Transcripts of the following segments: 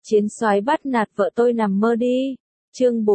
Chiến soái bắt nạt vợ tôi nằm mơ đi. Chương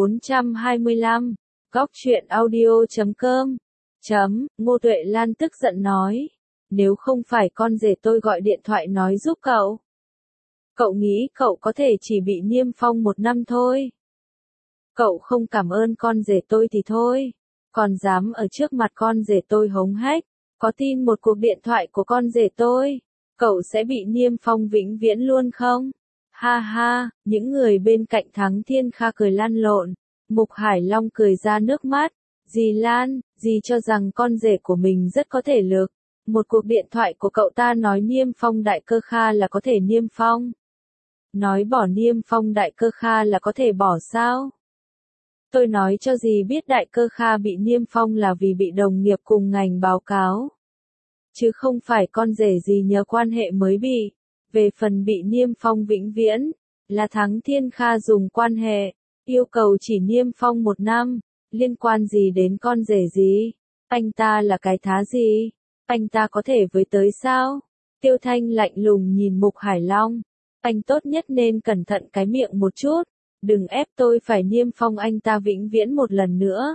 425. Góc truyện audio.com. Ngô Tuệ Lan tức giận nói. Nếu không phải con rể tôi gọi điện thoại nói giúp cậu. Cậu nghĩ cậu có thể chỉ bị niêm phong 1 năm thôi. Cậu không cảm ơn con rể tôi thì thôi. Còn dám ở trước mặt con rể tôi hống hách. Có tin một cuộc điện thoại của con rể tôi, cậu sẽ bị niêm phong vĩnh viễn luôn không? Ha ha, những người bên cạnh Thắng Thiên Kha cười lăn lộn. Mục Hải Long cười ra nước mắt. Dì Lan, dì cho rằng con rể của mình rất có thể lực. Một cuộc điện thoại của cậu ta nói niêm phong Đại Cơ Kha là có thể niêm phong. Nói bỏ niêm phong Đại Cơ Kha là có thể bỏ sao? Tôi nói cho dì biết Đại Cơ Kha bị niêm phong là vì bị đồng nghiệp cùng ngành báo cáo. Chứ không phải con rể gì nhờ quan hệ mới bị. Về phần bị niêm phong vĩnh viễn, là Thắng Thiên Kha dùng quan hệ, yêu cầu chỉ niêm phong 1 năm, liên quan gì đến con rể gì? Anh ta là cái thá gì? Anh ta có thể với tới sao? Tiêu Thanh lạnh lùng nhìn Mục Hải Long. Anh tốt nhất nên cẩn thận cái miệng một chút, đừng ép tôi phải niêm phong anh ta vĩnh viễn một lần nữa.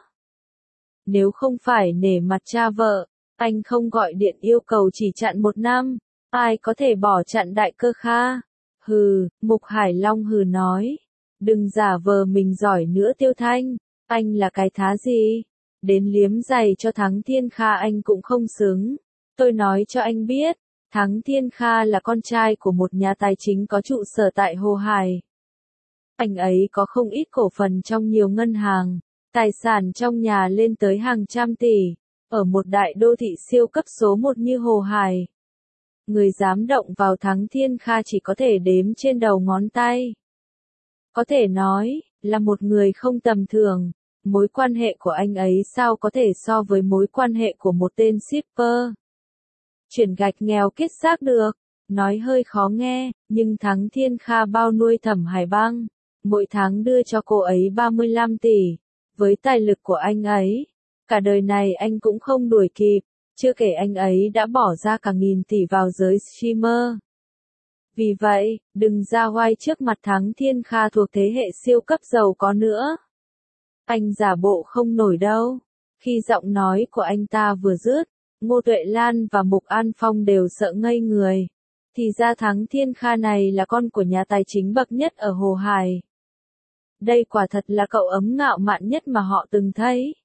Nếu không phải nể mặt cha vợ, anh không gọi điện yêu cầu chỉ chặn 1 năm. Ai có thể bỏ chặn Đại Cơ Kha? Hừ, Mục Hải Long hừ nói. Đừng giả vờ mình giỏi nữa Tiêu Thanh. Anh là cái thá gì? Đến liếm giày cho Thắng Thiên Kha anh cũng không xứng. Tôi nói cho anh biết, Thắng Thiên Kha là con trai của một nhà tài chính có trụ sở tại Hồ Hải. Anh ấy có không ít cổ phần trong nhiều ngân hàng, tài sản trong nhà lên tới hàng trăm tỷ, ở một đại đô thị siêu cấp số 1 như Hồ Hải. Người dám động vào Thắng Thiên Kha chỉ có thể đếm trên đầu ngón tay. Có thể nói, là một người không tầm thường. Mối quan hệ của anh ấy sao có thể so với mối quan hệ của một tên shipper. Chuyển gạch nghèo kết xác được. Nói hơi khó nghe, nhưng Thắng Thiên Kha bao nuôi Thẩm Hải Băng. Mỗi tháng đưa cho cô ấy 35 tỷ. Với tài lực của anh ấy, cả đời này anh cũng không đuổi kịp. Chưa kể anh ấy đã bỏ ra cả nghìn tỷ vào giới streamer. Vì vậy, đừng ra oai trước mặt Thắng Thiên Kha thuộc thế hệ siêu cấp giàu có nữa. Anh giả bộ không nổi đâu. Khi giọng nói của anh ta vừa dứt, Ngô Tuệ Lan và Mục An Phong đều sợ ngây người. Thì ra Thắng Thiên Kha này là con của nhà tài chính bậc nhất ở Hồ Hải. Đây quả thật là cậu ấm ngạo mạn nhất mà họ từng thấy.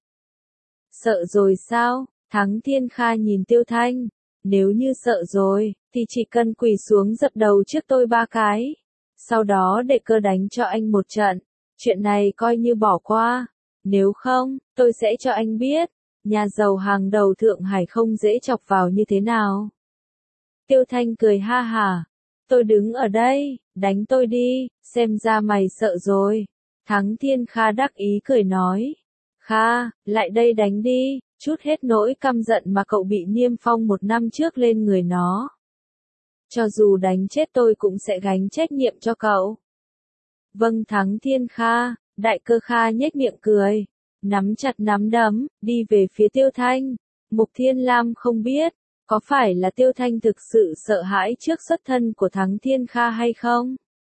Sợ rồi sao? Thắng Thiên Kha nhìn Tiêu Thanh. Nếu như sợ rồi, thì chỉ cần quỳ xuống dập đầu trước tôi 3 cái. Sau đó để cơ đánh cho anh một trận. Chuyện này coi như bỏ qua. Nếu không, tôi sẽ cho anh biết. Nhà giàu hàng đầu Thượng Hải không dễ chọc vào như thế nào. Tiêu Thanh cười ha hả. Tôi đứng ở đây, đánh tôi đi, xem ra mày sợ rồi. Thắng Thiên Kha đắc ý cười nói. Kha, lại đây đánh đi, chút hết nỗi căm giận mà cậu bị niêm phong 1 năm trước lên người nó. Cho dù đánh chết tôi cũng sẽ gánh trách nhiệm cho cậu. Vâng Thắng Thiên Kha, Đại Cơ Kha nhếch miệng cười, nắm chặt nắm đấm, đi về phía Tiêu Thanh. Mục Thiên Lam không biết, có phải là Tiêu Thanh thực sự sợ hãi trước xuất thân của Thắng Thiên Kha hay không?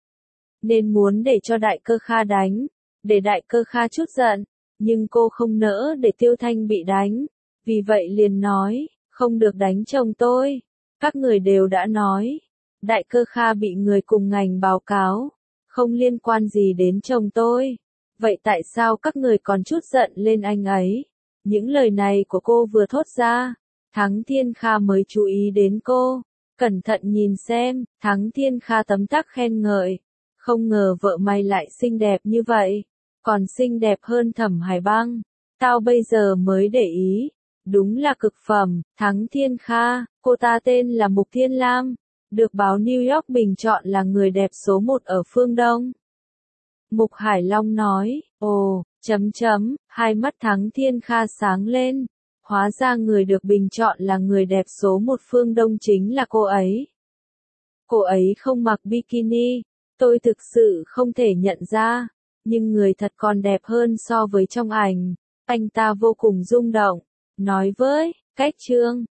Nên muốn để cho Đại Cơ Kha đánh, để Đại Cơ Kha chút giận. Nhưng cô không nỡ để Tiêu Thanh bị đánh, vì vậy liền nói, không được đánh chồng tôi. Các người đều đã nói, Đại Cơ Kha bị người cùng ngành báo cáo, không liên quan gì đến chồng tôi. Vậy tại sao các người còn chút giận lên anh ấy? Những lời này của cô vừa thốt ra, Thắng Thiên Kha mới chú ý đến cô. Cẩn thận nhìn xem, Thắng Thiên Kha tấm tắc khen ngợi. Không ngờ vợ mày lại xinh đẹp như vậy. Còn xinh đẹp hơn Thẩm Hải Băng. Tao bây giờ mới để ý. Đúng là cực phẩm. Thắng Thiên Kha, cô ta tên là Mục Thiên Lam. Được báo New York bình chọn là người đẹp số 1 ở phương Đông. Mục Hải Long nói, ồ, hai mắt Thắng Thiên Kha sáng lên. Hóa ra người được bình chọn là người đẹp số 1 phương Đông chính là cô ấy. Cô ấy không mặc bikini. Tôi thực sự không thể nhận ra. Nhưng người thật còn đẹp hơn so với trong ảnh. Anh ta vô cùng rung động. Nói với, cách Trương,